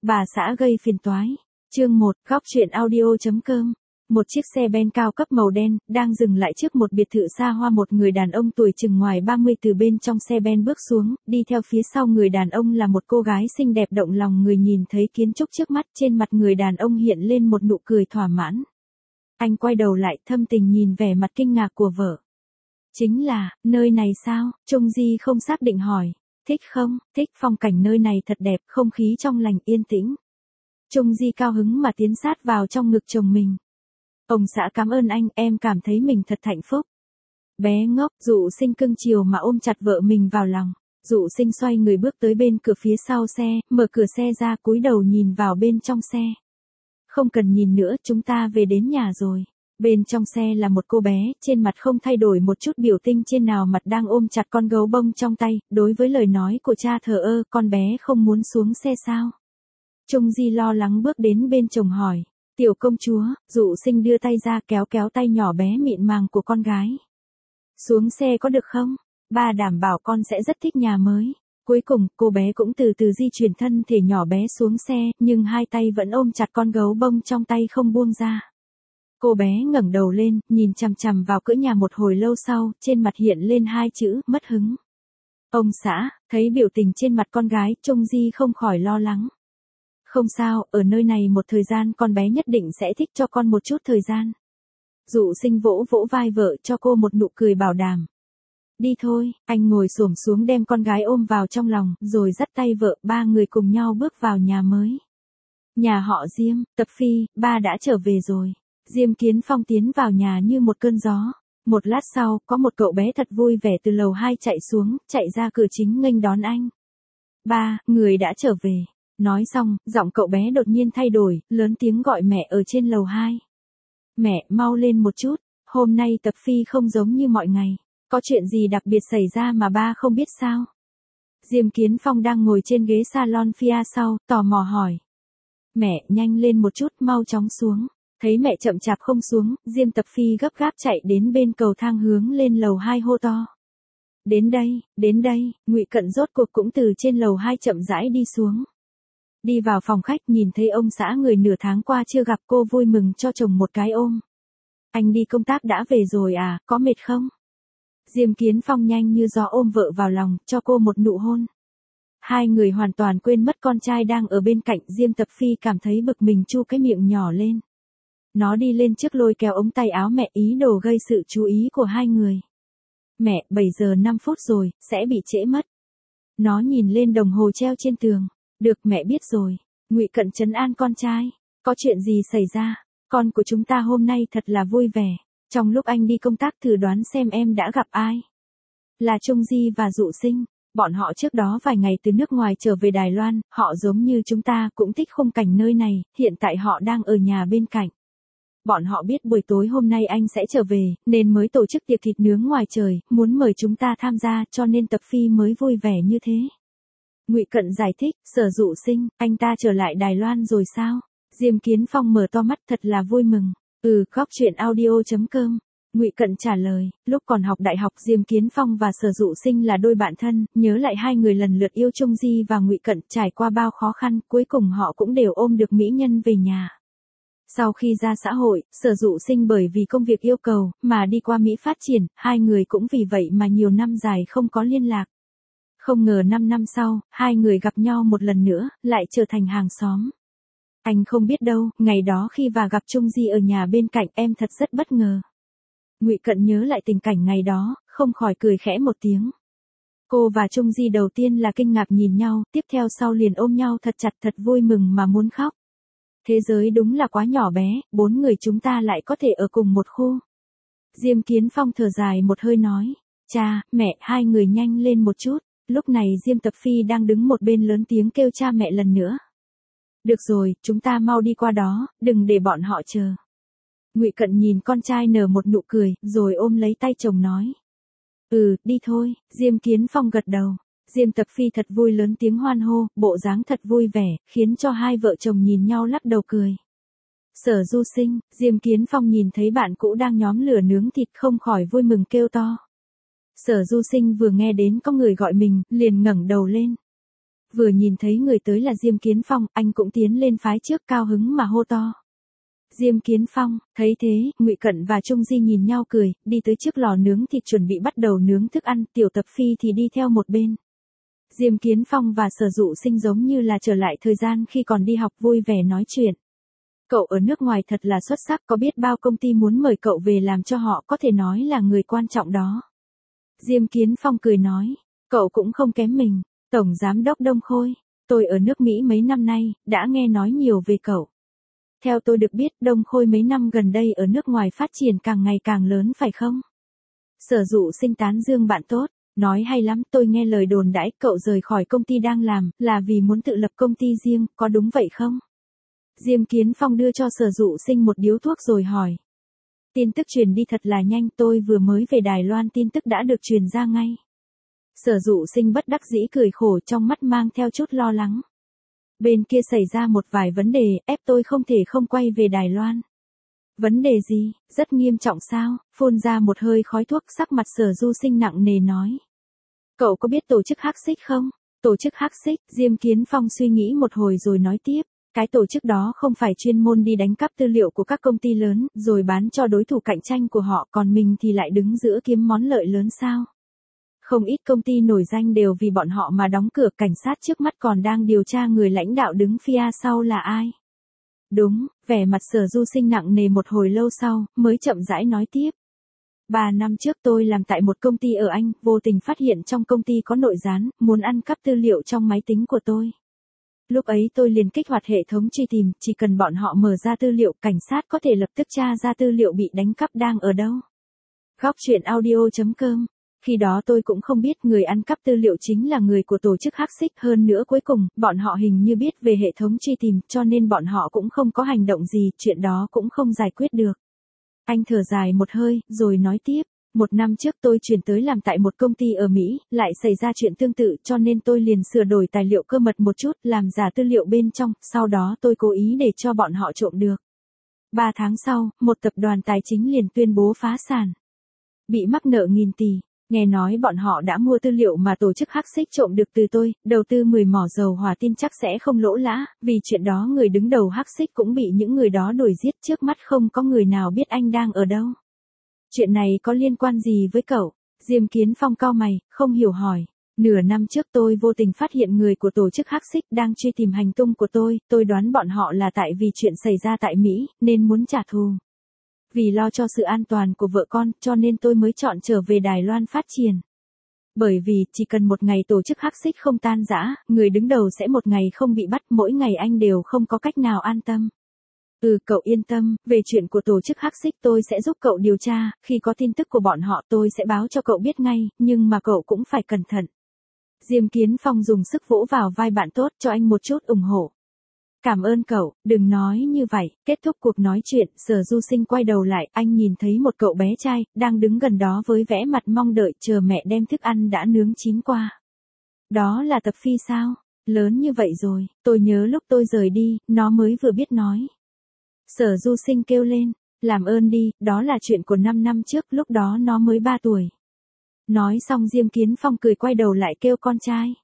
Bà xã gây phiền toái. Chương 1, góc truyện audio.com. Một chiếc xe Ben cao cấp màu đen, đang dừng lại trước một biệt thự xa hoa. Một người đàn ông tuổi chừng ngoài 30 từ bên trong xe Ben bước xuống, đi theo phía sau người đàn ông là một cô gái xinh đẹp động lòng người. Nhìn thấy kiến trúc trước mắt, trên mặt người đàn ông hiện lên một nụ cười thỏa mãn. Anh quay đầu lại, thâm tình nhìn vẻ mặt kinh ngạc của vợ. Chính là, nơi này sao? Trung Di không xác định hỏi. Thích không? Thích, phong cảnh nơi này thật đẹp, không khí trong lành yên tĩnh. Trung Di cao hứng mà tiến sát vào trong ngực chồng mình. Ông xã cảm ơn anh, em cảm thấy mình thật hạnh phúc. Bé ngốc, Dụ Sinh cưng chiều mà ôm chặt vợ mình vào lòng. Dụ Sinh xoay người bước tới bên cửa phía sau xe, mở cửa xe ra, cúi đầu nhìn vào bên trong xe. Không cần nhìn nữa, chúng ta về đến nhà rồi. Bên trong xe là một cô bé, trên mặt không thay đổi một chút biểu tình trên nào, mặt đang ôm chặt con gấu bông trong tay. Đối với lời nói của cha thờ ơ, con bé không muốn xuống xe sao? Trung Di lo lắng bước đến bên chồng hỏi. Tiểu công chúa, Dụ Sinh đưa tay ra kéo kéo tay nhỏ bé mịn màng của con gái. Xuống xe có được không? Ba đảm bảo con sẽ rất thích nhà mới. Cuối cùng, cô bé cũng từ từ di chuyển thân thể nhỏ bé xuống xe, nhưng hai tay vẫn ôm chặt con gấu bông trong tay không buông ra. Cô bé ngẩng đầu lên, nhìn chằm chằm vào cửa nhà một hồi lâu sau, trên mặt hiện lên hai chữ, mất hứng. Ông xã, thấy biểu tình trên mặt con gái, Trung Di không khỏi lo lắng. Không sao, ở nơi này một thời gian con bé nhất định sẽ thích cho con một chút thời gian. Dụ Sinh vỗ vỗ vai vợ cho cô một nụ cười bảo đảm. Đi thôi, anh ngồi xổm xuống đem con gái ôm vào trong lòng, rồi dắt tay vợ, ba người cùng nhau bước vào nhà mới. Nhà họ Diêm, Tập Phi, ba đã trở về rồi. Diêm Kiến Phong tiến vào nhà như một cơn gió. Một lát sau, có một cậu bé thật vui vẻ từ lầu 2 chạy xuống, chạy ra cửa chính nghênh đón anh. Ba, người đã trở về. Nói xong, giọng cậu bé đột nhiên thay đổi, lớn tiếng gọi mẹ ở trên lầu 2. Mẹ, mau lên một chút, hôm nay Tập Phi không giống như mọi ngày. Có chuyện gì đặc biệt xảy ra mà ba không biết sao? Diêm Kiến Phong đang ngồi trên ghế salon phía sau, tò mò hỏi. Mẹ, nhanh lên một chút, mau chóng xuống. Thấy mẹ chậm chạp không xuống, Diêm Tập Phi gấp gáp chạy đến bên cầu thang hướng lên lầu 2 hô to. Đến đây, Ngụy Cận rốt cuộc cũng từ trên lầu 2 chậm rãi đi xuống. Đi vào phòng khách nhìn thấy ông xã người nửa tháng qua chưa gặp, cô vui mừng cho chồng một cái ôm. Anh đi công tác đã về rồi à, có mệt không? Diêm Kiến Phong nhanh như gió ôm vợ vào lòng, cho cô một nụ hôn. Hai người hoàn toàn quên mất con trai đang ở bên cạnh. Diêm Tập Phi cảm thấy bực mình, chu cái miệng nhỏ lên. Nó đi lên trước lôi kéo ống tay áo mẹ, ý đồ gây sự chú ý của hai người. Mẹ, 7 giờ 5 phút rồi, sẽ bị trễ mất. Nó nhìn lên đồng hồ treo trên tường. Được, mẹ biết rồi. Ngụy Cận trấn an con trai. Có chuyện gì xảy ra? Con của chúng ta hôm nay thật là vui vẻ. Trong lúc anh đi công tác thử đoán xem em đã gặp ai. Là Trung Di và Dụ Sinh. Bọn họ trước đó vài ngày từ nước ngoài trở về Đài Loan, họ giống như chúng ta cũng thích khung cảnh nơi này, hiện tại họ đang ở nhà bên cạnh. Bọn họ biết buổi tối hôm nay anh sẽ trở về, nên mới tổ chức tiệc thịt nướng ngoài trời, muốn mời chúng ta tham gia, cho nên Tập Phi mới vui vẻ như thế. Ngụy Cận giải thích. Sở Dụ Sinh, anh ta trở lại Đài Loan rồi sao? Diêm Kiến Phong mở to mắt thật là vui mừng. Góc truyện audio.com. Ngụy Cận trả lời, lúc còn học đại học Diêm Kiến Phong và Sở Dụ Sinh là đôi bạn thân, nhớ lại hai người lần lượt yêu Trung Di và Ngụy Cận, trải qua bao khó khăn, cuối cùng họ cũng đều ôm được mỹ nhân về nhà. Sau khi ra xã hội, Sở Dụ Sinh bởi vì công việc yêu cầu, mà đi qua Mỹ phát triển, hai người cũng vì vậy mà nhiều năm dài không có liên lạc. Không ngờ 5 năm sau, hai người gặp nhau một lần nữa, lại trở thành hàng xóm. Anh không biết đâu, ngày đó khi và gặp Trung Di ở nhà bên cạnh em thật rất bất ngờ. Ngụy Cận nhớ lại tình cảnh ngày đó, không khỏi cười khẽ một tiếng. Cô và Trung Di đầu tiên là kinh ngạc nhìn nhau, tiếp theo sau liền ôm nhau thật chặt, thật vui mừng mà muốn khóc. Thế giới đúng là quá nhỏ bé, 4 người chúng ta lại có thể ở cùng một khu. Diêm Kiến Phong thở dài một hơi nói. Cha, mẹ, hai người nhanh lên một chút. Lúc này Diêm Tập Phi đang đứng một bên lớn tiếng kêu cha mẹ lần nữa. Được rồi, chúng ta mau đi qua đó, đừng để bọn họ chờ. Ngụy Cận nhìn con trai nở một nụ cười, rồi ôm lấy tay chồng nói. Đi thôi. Diêm Kiến Phong gật đầu. Diêm Tập Phi thật vui lớn tiếng hoan hô, bộ dáng thật vui vẻ, khiến cho hai vợ chồng nhìn nhau lắc đầu cười. Sở Du Sinh, Diêm Kiến Phong nhìn thấy bạn cũ đang nhóm lửa nướng thịt không khỏi vui mừng kêu to. Sở Du Sinh vừa nghe đến có người gọi mình, liền ngẩng đầu lên. Vừa nhìn thấy người tới là Diêm Kiến Phong, anh cũng tiến lên phái trước cao hứng mà hô to. Diêm Kiến Phong, thấy thế, Ngụy Cận và Trung Di nhìn nhau cười, đi tới trước lò nướng thịt chuẩn bị bắt đầu nướng thức ăn, Tiểu Tập Phi thì đi theo một bên. Diêm Kiến Phong và Sở Dụ Sinh giống như là trở lại thời gian khi còn đi học vui vẻ nói chuyện. Cậu ở nước ngoài thật là xuất sắc, có biết bao công ty muốn mời cậu về làm cho họ, có thể nói là người quan trọng đó. Diêm Kiến Phong cười nói, cậu cũng không kém mình, Tổng Giám đốc Đông Khôi, tôi ở nước Mỹ mấy năm nay, đã nghe nói nhiều về cậu. Theo tôi được biết Đông Khôi mấy năm gần đây ở nước ngoài phát triển càng ngày càng lớn phải không? Sở Dụ Sinh tán dương bạn tốt, nói hay lắm, tôi nghe lời đồn đãi cậu rời khỏi công ty đang làm, là vì muốn tự lập công ty riêng, có đúng vậy không? Diêm Kiến Phong đưa cho Sở Dụ Sinh một điếu thuốc rồi hỏi. Tin tức truyền đi thật là nhanh, tôi vừa mới về Đài Loan tin tức đã được truyền ra ngay. Sở Dụ Sinh bất đắc dĩ cười khổ, trong mắt mang theo chút lo lắng. Bên kia xảy ra một vài vấn đề, ép tôi không thể không quay về Đài Loan. Vấn đề gì, rất nghiêm trọng sao? Phun ra một hơi khói thuốc, sắc mặt Sở Du Sinh nặng nề nói. Cậu có biết tổ chức Hắc Xích không? Tổ chức Hắc Xích, Diêm Kiến Phong suy nghĩ một hồi rồi nói tiếp. Cái tổ chức đó không phải chuyên môn đi đánh cắp tư liệu của các công ty lớn, rồi bán cho đối thủ cạnh tranh của họ, còn mình thì lại đứng giữa kiếm món lợi lớn sao? Không ít công ty nổi danh đều vì bọn họ mà đóng cửa, cảnh sát trước mắt còn đang điều tra người lãnh đạo đứng phía sau là ai. Đúng, vẻ mặt Sở Du Sinh nặng nề một hồi lâu sau, mới chậm rãi nói tiếp. 3 năm trước tôi làm tại một công ty ở Anh, vô tình phát hiện trong công ty có nội gián, muốn ăn cắp tư liệu trong máy tính của tôi. Lúc ấy tôi liền kích hoạt hệ thống truy tìm, chỉ cần bọn họ mở ra tư liệu, cảnh sát có thể lập tức tra ra tư liệu bị đánh cắp đang ở đâu. Góc truyện audio.com. Khi đó tôi cũng không biết người ăn cắp tư liệu chính là người của tổ chức Hắc Xích, hơn nữa cuối cùng, bọn họ hình như biết về hệ thống truy tìm, cho nên bọn họ cũng không có hành động gì, chuyện đó cũng không giải quyết được. Anh thở dài một hơi, rồi nói tiếp. 1 năm trước tôi chuyển tới làm tại một công ty ở Mỹ, lại xảy ra chuyện tương tự, cho nên tôi liền sửa đổi tài liệu cơ mật một chút, làm giả tư liệu bên trong, sau đó tôi cố ý để cho bọn họ trộm được. 3 tháng sau, một tập đoàn tài chính liền tuyên bố phá sản. Bị mắc nợ nghìn tỷ. Nghe nói bọn họ đã mua tư liệu mà tổ chức Hắc Xích trộm được từ tôi, đầu tư 10 mỏ dầu hỏa, tin chắc sẽ không lỗ lã, vì chuyện đó người đứng đầu Hắc Xích cũng bị những người đó đuổi giết, trước mắt không có người nào biết anh đang ở đâu. Chuyện này có liên quan gì với cậu? Diêm Kiến Phong cau mày, không hiểu hỏi. Nửa năm trước tôi vô tình phát hiện người của tổ chức Hắc Xích đang truy tìm hành tung của tôi đoán bọn họ là tại vì chuyện xảy ra tại Mỹ, nên muốn trả thù. Vì lo cho sự an toàn của vợ con, cho nên tôi mới chọn trở về Đài Loan phát triển. Bởi vì, chỉ cần một ngày tổ chức Hắc Xích không tan rã, người đứng đầu sẽ một ngày không bị bắt, mỗi ngày anh đều không có cách nào an tâm. Cậu yên tâm, về chuyện của tổ chức Hắc Xích tôi sẽ giúp cậu điều tra, khi có tin tức của bọn họ tôi sẽ báo cho cậu biết ngay, nhưng mà cậu cũng phải cẩn thận. Diêm Kiến Phong dùng sức vỗ vào vai bạn tốt, cho anh một chút ủng hộ. Cảm ơn cậu, đừng nói như vậy. Kết thúc cuộc nói chuyện, Sở Du Sinh quay đầu lại, anh nhìn thấy một cậu bé trai, đang đứng gần đó với vẻ mặt mong đợi chờ mẹ đem thức ăn đã nướng chín qua. Đó là Tập Phi sao? Lớn như vậy rồi, tôi nhớ lúc tôi rời đi, nó mới vừa biết nói. Sở Du Sinh kêu lên, làm ơn đi, đó là chuyện của 5 năm trước, lúc đó nó mới 3 tuổi. Nói xong Diêm Kiến Phong cười quay đầu lại kêu con trai.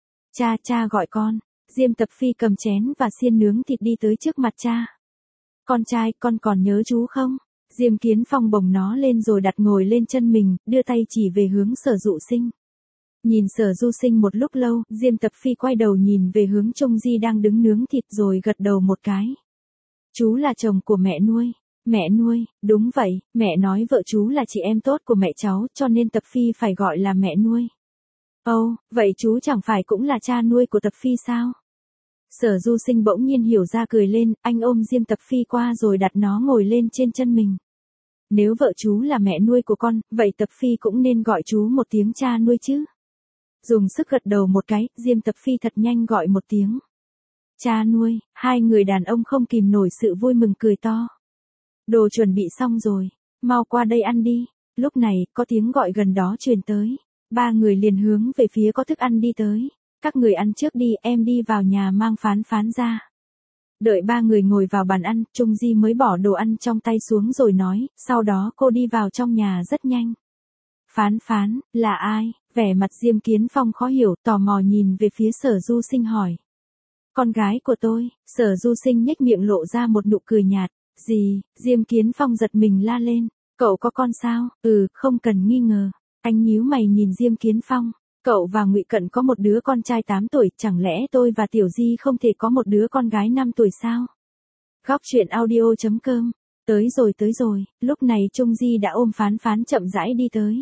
Cha gọi con. Diêm Tập Phi cầm chén và xiên nướng thịt đi tới trước mặt cha. Con trai, con còn nhớ chú không? Diêm Kiến Phong bồng nó lên rồi đặt ngồi lên chân mình, đưa tay chỉ về hướng Sở Dụ Sinh. Nhìn Sở Du Sinh một lúc lâu, Diêm Tập Phi quay đầu nhìn về hướng Trung Di đang đứng nướng thịt rồi gật đầu một cái. Chú là chồng của mẹ nuôi. Mẹ nuôi, đúng vậy, mẹ nói vợ chú là chị em tốt của mẹ cháu, cho nên Tập Phi phải gọi là mẹ nuôi. Ồ, vậy chú chẳng phải cũng là cha nuôi của Tập Phi sao? Sở Du Sinh bỗng nhiên hiểu ra cười lên, anh ôm Diêm Tập Phi qua rồi đặt nó ngồi lên trên chân mình. Nếu vợ chú là mẹ nuôi của con, vậy Tập Phi cũng nên gọi chú một tiếng cha nuôi chứ. Dùng sức gật đầu một cái, Diêm Tập Phi thật nhanh gọi một tiếng. Cha nuôi, hai người đàn ông không kìm nổi sự vui mừng cười to. Đồ chuẩn bị xong rồi, mau qua đây ăn đi. Lúc này, có tiếng gọi gần đó truyền tới. 3 người liền hướng về phía có thức ăn đi tới. Các người ăn trước đi, em đi vào nhà mang phán ra. Đợi 3 người ngồi vào bàn ăn, Trung Di mới bỏ đồ ăn trong tay xuống rồi nói, sau đó cô đi vào trong nhà rất nhanh. Phán, là ai? Vẻ mặt Diêm Kiến Phong khó hiểu, tò mò nhìn về phía Sở Du Sinh hỏi. Con gái của tôi, Sở Du Sinh nhếch miệng lộ ra một nụ cười nhạt. Gì, Diêm Kiến Phong giật mình la lên. Cậu có con sao? Không cần nghi ngờ. Anh nhíu mày nhìn Diêm Kiến Phong. Cậu và Ngụy Cận có một đứa con trai 8 tuổi, chẳng lẽ tôi và Tiểu Di không thể có một đứa con gái 5 tuổi sao? Góc truyện audio.com. Tới rồi, lúc này Trung Di đã ôm Phán Phán chậm rãi đi tới.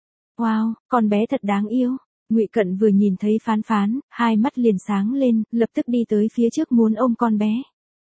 Wow, con bé thật đáng yêu. Ngụy Cận vừa nhìn thấy Phán Phán, hai mắt liền sáng lên, lập tức đi tới phía trước muốn ôm con bé.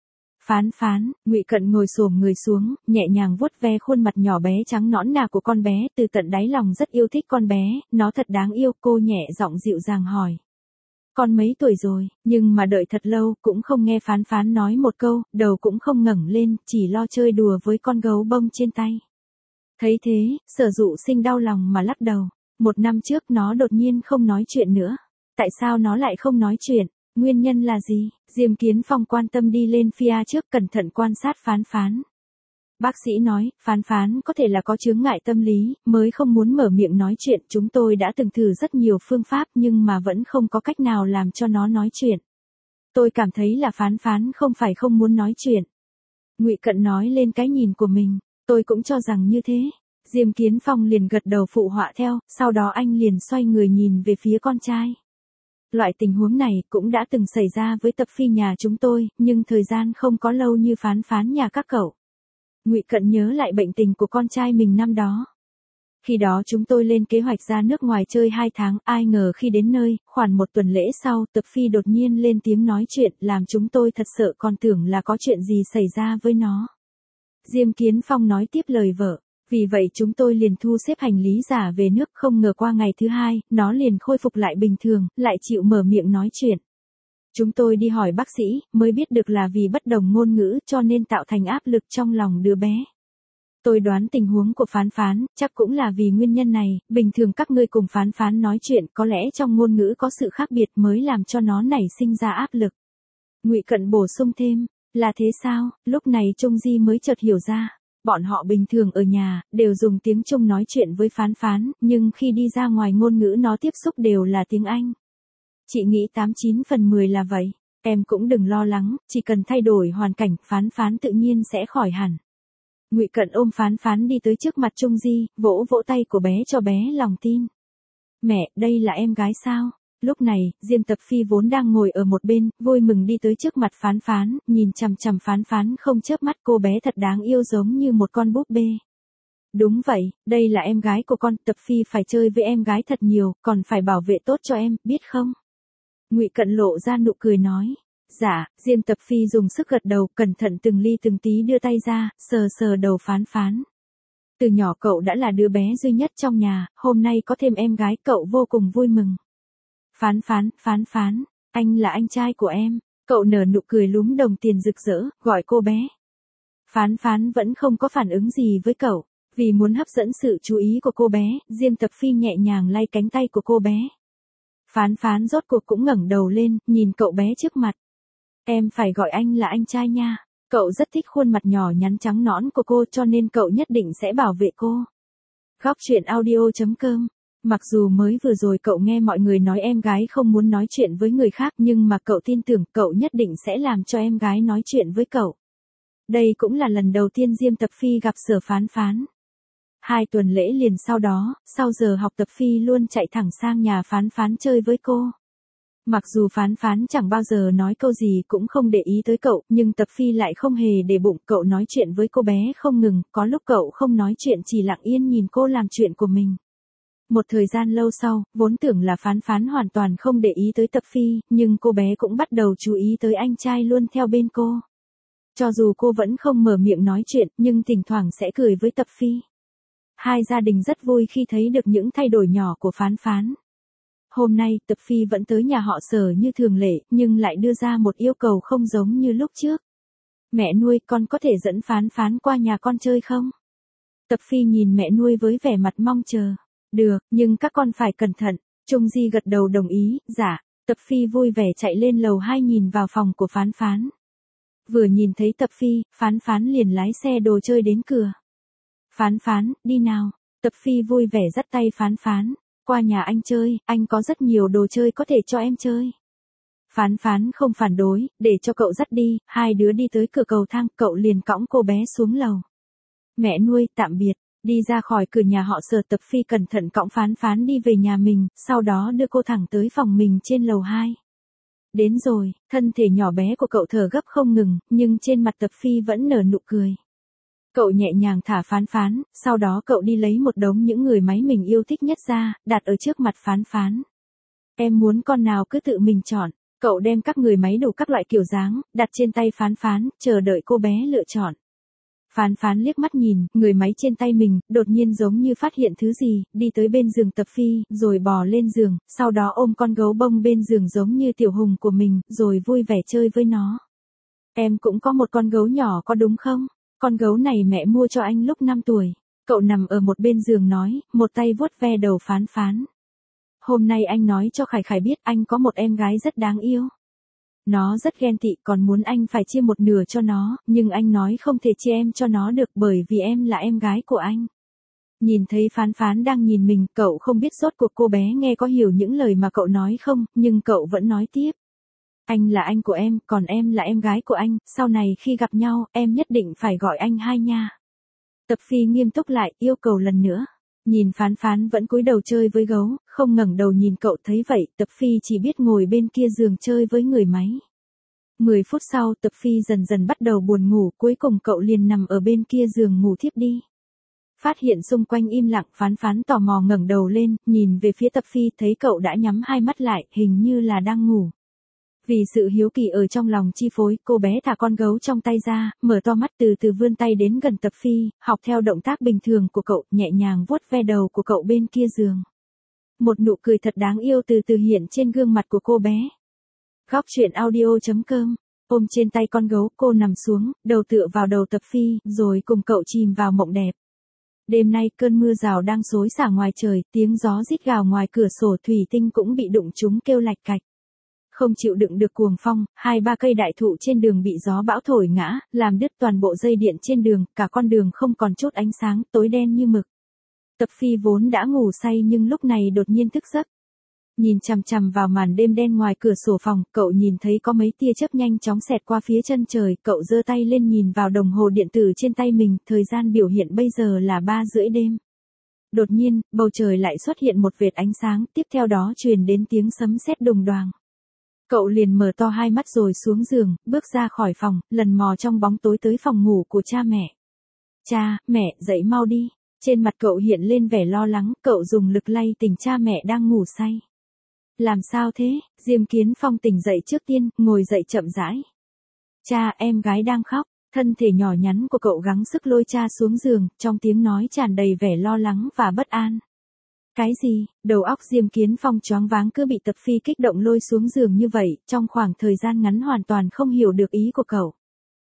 Phán Phán, Ngụy Cận ngồi xổm người xuống, nhẹ nhàng vuốt ve khuôn mặt nhỏ bé trắng nõn nà của con bé, từ tận đáy lòng rất yêu thích con bé, nó thật đáng yêu, cô nhẹ giọng dịu dàng hỏi. Con mấy tuổi rồi, nhưng mà đợi thật lâu, cũng không nghe Phán Phán nói một câu, đầu cũng không ngẩng lên, chỉ lo chơi đùa với con gấu bông trên tay. Thấy thế, Sở Dụ Sinh đau lòng mà lắc đầu. 1 năm trước nó đột nhiên không nói chuyện nữa. Tại sao nó lại không nói chuyện? Nguyên nhân là gì? Diêm Kiến Phong quan tâm đi lên phía trước, cẩn thận quan sát Phán Phán. Bác sĩ nói, Phán Phán có thể là có chướng ngại tâm lý, mới không muốn mở miệng nói chuyện. Chúng tôi đã từng thử rất nhiều phương pháp nhưng mà vẫn không có cách nào làm cho nó nói chuyện. Tôi cảm thấy là Phán Phán không phải không muốn nói chuyện. Ngụy Cận nói lên cái nhìn của mình. Tôi cũng cho rằng như thế. Diêm Kiến Phong liền gật đầu phụ họa theo, sau đó anh liền xoay người nhìn về phía con trai. Loại tình huống này cũng đã từng xảy ra với Tập Phi nhà chúng tôi, nhưng thời gian không có lâu như Phán Phán nhà các cậu. Ngụy Cận nhớ lại bệnh tình của con trai mình năm đó. Khi đó chúng tôi lên kế hoạch ra nước ngoài chơi 2 tháng, ai ngờ khi đến nơi, khoảng 1 tuần lễ sau, Tập Phi đột nhiên lên tiếng nói chuyện, làm chúng tôi thật sợ còn tưởng là có chuyện gì xảy ra với nó. Diêm Kiến Phong nói tiếp lời vợ. Vì vậy chúng tôi liền thu xếp hành lý giả về nước, không ngờ qua ngày thứ 2, nó liền khôi phục lại bình thường, lại chịu mở miệng nói chuyện. Chúng tôi đi hỏi bác sĩ, mới biết được là vì bất đồng ngôn ngữ cho nên tạo thành áp lực trong lòng đứa bé. Tôi đoán tình huống của Phán Phán, chắc cũng là vì nguyên nhân này, bình thường các ngươi cùng Phán Phán nói chuyện có lẽ trong ngôn ngữ có sự khác biệt mới làm cho nó nảy sinh ra áp lực. Ngụy Cận bổ sung thêm, là thế sao? Lúc này Trung Di mới chợt hiểu ra. Bọn họ bình thường ở nhà, đều dùng tiếng Trung nói chuyện với Phán Phán, nhưng khi đi ra ngoài ngôn ngữ nó tiếp xúc đều là tiếng Anh. Chị nghĩ 89 phần 10 là vậy. Em cũng đừng lo lắng, chỉ cần thay đổi hoàn cảnh, Phán Phán tự nhiên sẽ khỏi hẳn. Ngụy Cận ôm Phán Phán đi tới trước mặt Trung Di, vỗ vỗ tay của bé cho bé lòng tin. Mẹ, đây là em gái sao? Lúc này, Diêm Tập Phi vốn đang ngồi ở một bên, vui mừng đi tới trước mặt Phán Phán, nhìn chằm chằm Phán Phán không chớp mắt, cô bé thật đáng yêu giống như một con búp bê. Đúng vậy, đây là em gái của con, Tập Phi phải chơi với em gái thật nhiều, còn phải bảo vệ tốt cho em, biết không? Ngụy Cận lộ ra nụ cười nói. Dạ, Diêm Tập Phi dùng sức gật đầu, cẩn thận từng ly từng tí đưa tay ra, sờ sờ đầu Phán Phán. Từ nhỏ cậu đã là đứa bé duy nhất trong nhà, hôm nay có thêm em gái cậu vô cùng vui mừng. Phán Phán, anh là anh trai của em. Cậu nở nụ cười lúm đồng tiền rực rỡ, gọi cô bé. Phán Phán vẫn không có phản ứng gì với cậu. Vì muốn hấp dẫn sự chú ý của cô bé, Diêm Tập Phi nhẹ nhàng lay cánh tay của cô bé. Phán Phán rốt cuộc cũng ngẩng đầu lên, nhìn cậu bé trước mặt. Em phải gọi anh là anh trai nha. Cậu rất thích khuôn mặt nhỏ nhắn trắng nõn của cô cho nên cậu nhất định sẽ bảo vệ cô. Góc truyện audio.com. Mặc dù mới vừa rồi cậu nghe mọi người nói em gái không muốn nói chuyện với người khác nhưng mà cậu tin tưởng cậu nhất định sẽ làm cho em gái nói chuyện với cậu. Đây cũng là lần đầu tiên Diêm Tập Phi gặp Sở Phán Phán. 2 tuần lễ liền sau đó, sau giờ học Tập Phi luôn chạy thẳng sang nhà Phán Phán chơi với cô. Mặc dù Phán Phán chẳng bao giờ nói câu gì cũng không để ý tới cậu, nhưng Tập Phi lại không hề để bụng, cậu nói chuyện với cô bé không ngừng, có lúc cậu không nói chuyện chỉ lặng yên nhìn cô làm chuyện của mình. Một thời gian lâu sau, vốn tưởng là Phán Phán hoàn toàn không để ý tới Tập Phi, nhưng cô bé cũng bắt đầu chú ý tới anh trai luôn theo bên cô. Cho dù cô vẫn không mở miệng nói chuyện, nhưng thỉnh thoảng sẽ cười với Tập Phi. Hai gia đình rất vui khi thấy được những thay đổi nhỏ của Phán Phán. Hôm nay, Tập Phi vẫn tới nhà họ Sở như thường lệ, nhưng lại đưa ra một yêu cầu không giống như lúc trước. Mẹ nuôi, con có thể dẫn Phán Phán qua nhà con chơi không? Tập Phi nhìn mẹ nuôi với vẻ mặt mong chờ. Được, nhưng các con phải cẩn thận. Trung Di gật đầu đồng ý, dạ. Tập Phi vui vẻ chạy lên lầu 2 nhìn vào phòng của Phán Phán. Vừa nhìn thấy Tập Phi, Phán Phán liền lái xe đồ chơi đến cửa. Phán Phán, đi nào. Tập Phi vui vẻ dắt tay Phán Phán. qua nhà anh chơi, anh có rất nhiều đồ chơi có thể cho em chơi. Phán phán không phản đối, để cho cậu dắt đi, hai đứa đi tới cửa cầu thang, cậu liền cõng cô bé xuống lầu. Mẹ nuôi, tạm biệt. Đi ra khỏi cửa nhà họ Sở, Tập Phi cẩn thận cõng phán phán đi về nhà mình, sau đó đưa cô thẳng tới phòng mình trên lầu 2. Đến rồi, thân thể nhỏ bé của cậu thở gấp không ngừng, nhưng trên mặt Tập Phi vẫn nở nụ cười. Cậu nhẹ nhàng thả phán phán, sau đó cậu đi lấy một đống những người máy mình yêu thích nhất ra, đặt ở trước mặt phán phán. Em muốn con nào cứ tự mình chọn. Cậu đem các người máy đủ các loại kiểu dáng, đặt trên tay phán phán, chờ đợi cô bé lựa chọn. Phán phán liếc mắt nhìn, người máy trên tay mình, đột nhiên giống như phát hiện thứ gì, đi tới bên giường Tập Phi, rồi bò lên giường, sau đó ôm con gấu bông bên giường giống như tiểu hùng của mình, rồi vui vẻ chơi với nó. Em cũng có một con gấu nhỏ có đúng không? Con gấu này mẹ mua cho anh lúc 5 tuổi. Cậu nằm ở một bên giường nói, một tay vuốt ve đầu phán phán. Hôm nay anh nói cho Khải Khải biết anh có một em gái rất đáng yêu. Nó rất ghen tị còn muốn anh phải chia một nửa cho nó, nhưng anh nói không thể chia em cho nó được bởi vì em là em gái của anh. Nhìn thấy phán phán đang nhìn mình, cậu không biết rốt cuộc cô bé nghe có hiểu những lời mà cậu nói không, nhưng cậu vẫn nói tiếp. Anh là anh của em, còn em là em gái của anh, sau này khi gặp nhau, em nhất định phải gọi anh hai nha. Tập Phi nghiêm túc lại, yêu cầu lần nữa. Nhìn phán phán vẫn cúi đầu chơi với gấu, không ngẩng đầu nhìn cậu, thấy vậy, Tập Phi chỉ biết ngồi bên kia giường chơi với người máy. 10 phút sau, Tập Phi dần dần bắt đầu buồn ngủ, cuối cùng cậu liền nằm ở bên kia giường ngủ thiếp đi. Phát hiện xung quanh im lặng, phán phán tò mò ngẩng đầu lên, nhìn về phía Tập Phi, thấy cậu đã nhắm hai mắt lại, hình như là đang ngủ. Vì sự hiếu kỳ ở trong lòng chi phối, cô bé thả con gấu trong tay ra, mở to mắt từ từ vươn tay đến gần Tập Phi, học theo động tác bình thường của cậu, nhẹ nhàng vuốt ve đầu của cậu bên kia giường. Một nụ cười thật đáng yêu từ từ hiện trên gương mặt của cô bé. Góc truyện audio.com. Ôm trên tay con gấu, cô nằm xuống, đầu tựa vào đầu Tập Phi, rồi cùng cậu chìm vào mộng đẹp. Đêm nay cơn mưa rào đang xối xả ngoài trời, tiếng gió rít gào ngoài cửa sổ thủy tinh cũng bị đụng trúng kêu lạch cạch. Không chịu đựng được cuồng phong, 2-3 cây đại thụ trên đường bị gió bão thổi ngã, làm đứt toàn bộ dây điện trên đường, cả con đường không còn chút ánh sáng, tối đen như mực. Tập Phi vốn đã ngủ say nhưng lúc này đột nhiên thức giấc. Nhìn chằm chằm vào màn đêm đen ngoài cửa sổ phòng, cậu nhìn thấy có mấy tia chớp nhanh chóng xẹt qua phía chân trời, cậu giơ tay lên nhìn vào đồng hồ điện tử trên tay mình, thời gian biểu hiện bây giờ là 3:30 đêm. Đột nhiên, bầu trời lại xuất hiện một vệt ánh sáng, tiếp theo đó truyền đến tiếng sấm sét đùng đoàng. Cậu liền mở to hai mắt rồi xuống giường, bước ra khỏi phòng, lần mò trong bóng tối tới phòng ngủ của cha mẹ. Cha, mẹ, dậy mau đi. Trên mặt cậu hiện lên vẻ lo lắng, cậu dùng lực lay tỉnh cha mẹ đang ngủ say. Làm sao thế? Diêm Kiến Phong tỉnh dậy trước tiên, ngồi dậy chậm rãi. Cha, em gái đang khóc. Thân thể nhỏ nhắn của cậu gắng sức lôi cha xuống giường, trong tiếng nói tràn đầy vẻ lo lắng và bất an. Cái gì? Đầu óc Diêm Kiến Phong choáng váng, cứ bị Tập Phi kích động lôi xuống giường như vậy, trong khoảng thời gian ngắn hoàn toàn không hiểu được ý của cậu.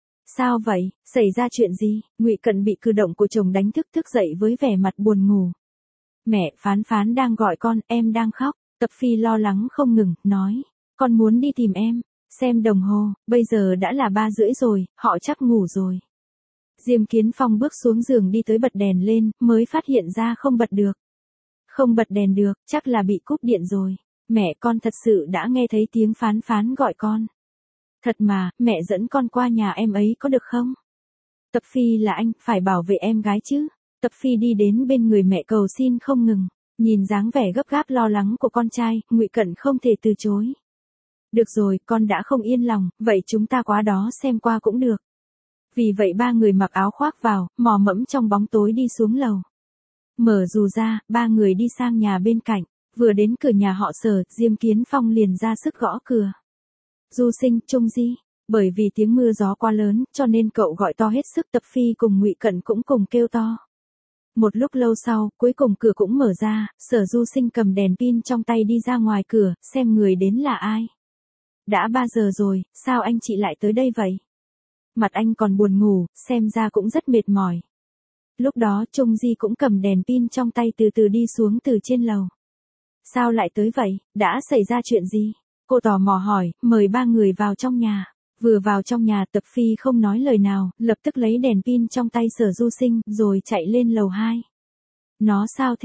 Sao vậy? Xảy ra chuyện gì? Ngụy Cận bị cử động của chồng đánh thức, thức dậy với vẻ mặt buồn ngủ. Mẹ, phán phán đang gọi con, em đang khóc. Tập Phi lo lắng không ngừng, nói. Con muốn đi tìm em. Xem đồng hồ, bây giờ đã là 3:30 rồi, họ chắc ngủ rồi. Diêm Kiến Phong bước xuống giường đi tới bật đèn lên, mới phát hiện ra không bật được. Không bật đèn được, chắc là bị cúp điện rồi. Mẹ, con thật sự đã nghe thấy tiếng phán phán gọi con. Thật mà, mẹ dẫn con qua nhà em ấy có được không? Tập Phi là anh, phải bảo vệ em gái chứ. Tập Phi đi đến bên người mẹ cầu xin không ngừng. Nhìn dáng vẻ gấp gáp lo lắng của con trai, Ngụy Cận không thể từ chối. Được rồi, con đã không yên lòng, vậy chúng ta qua đó xem qua cũng được. Vì vậy ba người mặc áo khoác vào, mò mẫm trong bóng tối đi xuống lầu. Mở dù ra, ba người đi sang nhà bên cạnh, vừa đến cửa nhà họ Sở, Diêm Kiến Phong liền ra sức gõ cửa. Du Sinh, Trung Di, bởi vì tiếng mưa gió quá lớn, cho nên cậu gọi to hết sức. Tập Phi cùng Ngụy Cận cũng cùng kêu to. Một lúc lâu sau, cuối cùng cửa cũng mở ra, Sở Du Sinh cầm đèn pin trong tay đi ra ngoài cửa, xem người đến là ai. Đã 3 giờ rồi, sao anh chị lại tới đây vậy? Mặt anh còn buồn ngủ, xem ra cũng rất mệt mỏi. Lúc đó Trung Di cũng cầm đèn pin trong tay từ từ đi xuống từ trên lầu. Sao lại tới vậy, đã xảy ra chuyện gì? Cô tò mò hỏi, mời ba người vào trong nhà. Vừa vào trong nhà, Tập Phi không nói lời nào, lập tức lấy đèn pin trong tay Sở Du Sinh, rồi chạy lên lầu 2. Nó sao thế,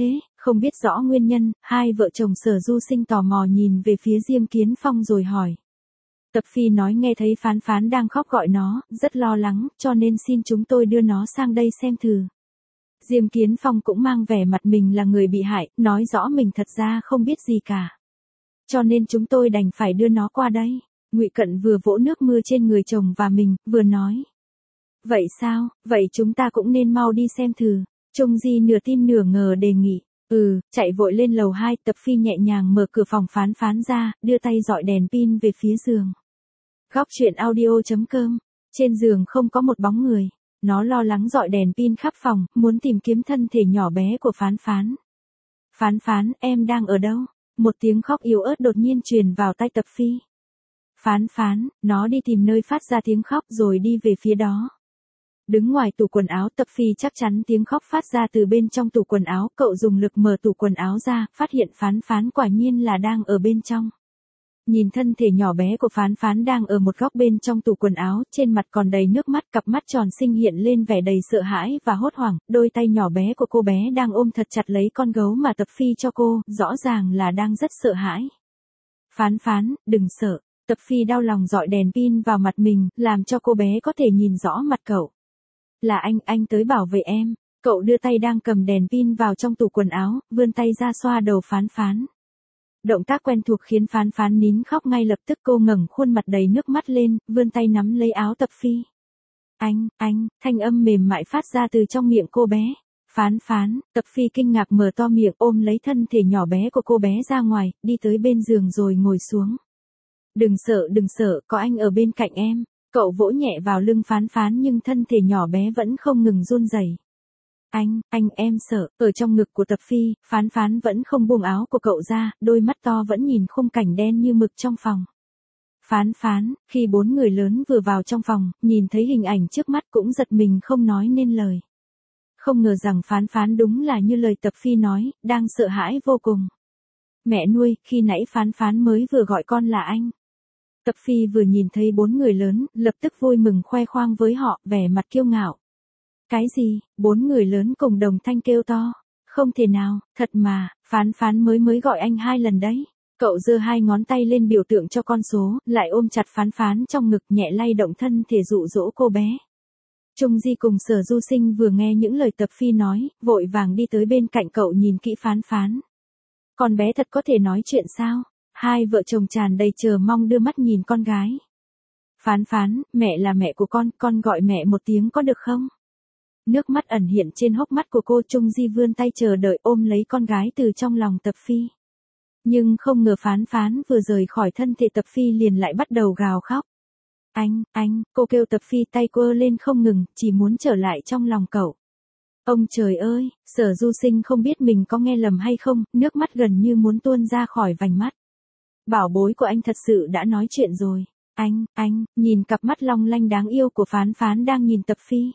Không biết rõ nguyên nhân, hai vợ chồng Sở Du Sinh tò mò nhìn về phía Diêm Kiến Phong rồi hỏi. Tập Phi nói nghe thấy Phán Phán đang khóc gọi nó, rất lo lắng, cho nên xin chúng tôi đưa nó sang đây xem thử. Diêm Kiến Phong cũng mang vẻ mặt mình là người bị hại, nói rõ mình thật ra không biết gì cả. Cho nên chúng tôi đành phải đưa nó qua đây. Ngụy Cận vừa vỗ nước mưa trên người chồng và mình, vừa nói. Vậy sao, vậy chúng ta cũng nên mau đi xem thử. Trung Di nửa tin nửa ngờ đề nghị. Chạy vội lên lầu 2, Tập Phi nhẹ nhàng mở cửa phòng Phán Phán ra, đưa tay dọi đèn pin về phía giường. Góc truyện audio.com. Trên giường không có một bóng người. Nó lo lắng dọi đèn pin khắp phòng, muốn tìm kiếm thân thể nhỏ bé của Phán Phán. Phán Phán, em đang ở đâu? Một tiếng khóc yếu ớt đột nhiên truyền vào tai Tập Phi. Phán Phán, nó đi tìm nơi phát ra tiếng khóc rồi đi về phía đó. Đứng ngoài tủ quần áo, Tập Phi chắc chắn tiếng khóc phát ra từ bên trong tủ quần áo, cậu dùng lực mở tủ quần áo ra, phát hiện Phán Phán quả nhiên là đang ở bên trong. Nhìn thân thể nhỏ bé của Phán Phán đang ở một góc bên trong tủ quần áo, trên mặt còn đầy nước mắt, cặp mắt tròn xinh hiện lên vẻ đầy sợ hãi và hốt hoảng, đôi tay nhỏ bé của cô bé đang ôm thật chặt lấy con gấu mà Tập Phi cho cô, rõ ràng là đang rất sợ hãi. Phán Phán, đừng sợ. Tập Phi đau lòng dọi đèn pin vào mặt mình, làm cho cô bé có thể nhìn rõ mặt cậu. Là anh tới bảo vệ em. Cậu đưa tay đang cầm đèn pin vào trong tủ quần áo, vươn tay ra xoa đầu Phán Phán. Động tác quen thuộc khiến Phán Phán nín khóc ngay lập tức, cô ngẩng khuôn mặt đầy nước mắt lên, vươn tay nắm lấy áo Tập Phi. Anh, thanh âm mềm mại phát ra từ trong miệng cô bé. Phán Phán, Tập Phi kinh ngạc mở to miệng ôm lấy thân thể nhỏ bé của cô bé ra ngoài, đi tới bên giường rồi ngồi xuống. Đừng sợ, có anh ở bên cạnh em. Cậu vỗ nhẹ vào lưng Phán Phán nhưng thân thể nhỏ bé vẫn không ngừng run rẩy. Em sợ. Ở trong ngực của Tập Phi, Phán Phán vẫn không buông áo của cậu ra, đôi mắt to vẫn nhìn khung cảnh đen như mực trong phòng. Phán Phán, khi bốn người lớn vừa vào trong phòng, nhìn thấy hình ảnh trước mắt cũng giật mình không nói nên lời. Không ngờ rằng Phán Phán đúng là như lời Tập Phi nói, đang sợ hãi vô cùng. Mẹ nuôi, khi nãy Phán Phán mới vừa gọi con là anh. Tập Phi vừa nhìn thấy bốn người lớn, lập tức vui mừng khoe khoang với họ, vẻ mặt kiêu ngạo. Cái gì? Bốn người lớn cùng đồng thanh kêu to. Không thể nào, thật mà, Phán Phán mới gọi anh 2 lần đấy. Cậu giơ 2 ngón tay lên biểu tượng cho con số, lại ôm chặt Phán Phán trong ngực, nhẹ lay động thân thể dụ dỗ cô bé. Trung Di cùng Sở Du Sinh vừa nghe những lời Tập Phi nói, vội vàng đi tới bên cạnh cậu nhìn kỹ Phán Phán. Con bé thật có thể nói chuyện sao? Hai vợ chồng tràn đầy chờ mong đưa mắt nhìn con gái. Phán Phán, mẹ là mẹ của con gọi mẹ một tiếng có được không? Nước mắt ẩn hiện trên hốc mắt của cô. Trung Di vươn tay chờ đợi ôm lấy con gái từ trong lòng Tập Phi. Nhưng không ngờ Phán Phán vừa rời khỏi thân thể Tập Phi liền lại bắt đầu gào khóc. Anh, cô kêu Tập Phi tay quơ lên không ngừng, chỉ muốn trở lại trong lòng cậu. Ông trời ơi, Sở Du Sinh không biết mình có nghe lầm hay không, nước mắt gần như muốn tuôn ra khỏi vành mắt. Bảo bối của anh thật sự đã nói chuyện rồi. Anh, nhìn cặp mắt long lanh đáng yêu của Phán Phán đang nhìn Tập Phi.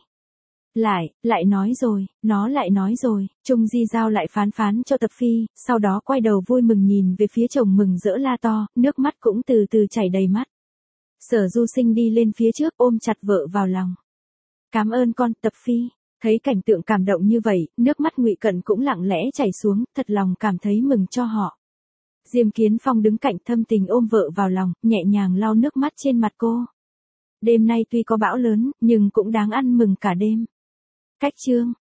Lại nói rồi, nó lại nói rồi. Trung Di giao lại Phán Phán cho Tập Phi, sau đó quay đầu vui mừng nhìn về phía chồng mừng rỡ la to, nước mắt cũng từ từ chảy đầy mắt. Sở Du Sinh đi lên phía trước ôm chặt vợ vào lòng. Cảm ơn con, Tập Phi. Thấy cảnh tượng cảm động như vậy, nước mắt Ngụy Cận cũng lặng lẽ chảy xuống, thật lòng cảm thấy mừng cho họ. Diêm Kiến Phong đứng cạnh thâm tình ôm vợ vào lòng, nhẹ nhàng lau nước mắt trên mặt cô. Đêm nay tuy có bão lớn, nhưng cũng đáng ăn mừng cả đêm. Cách chương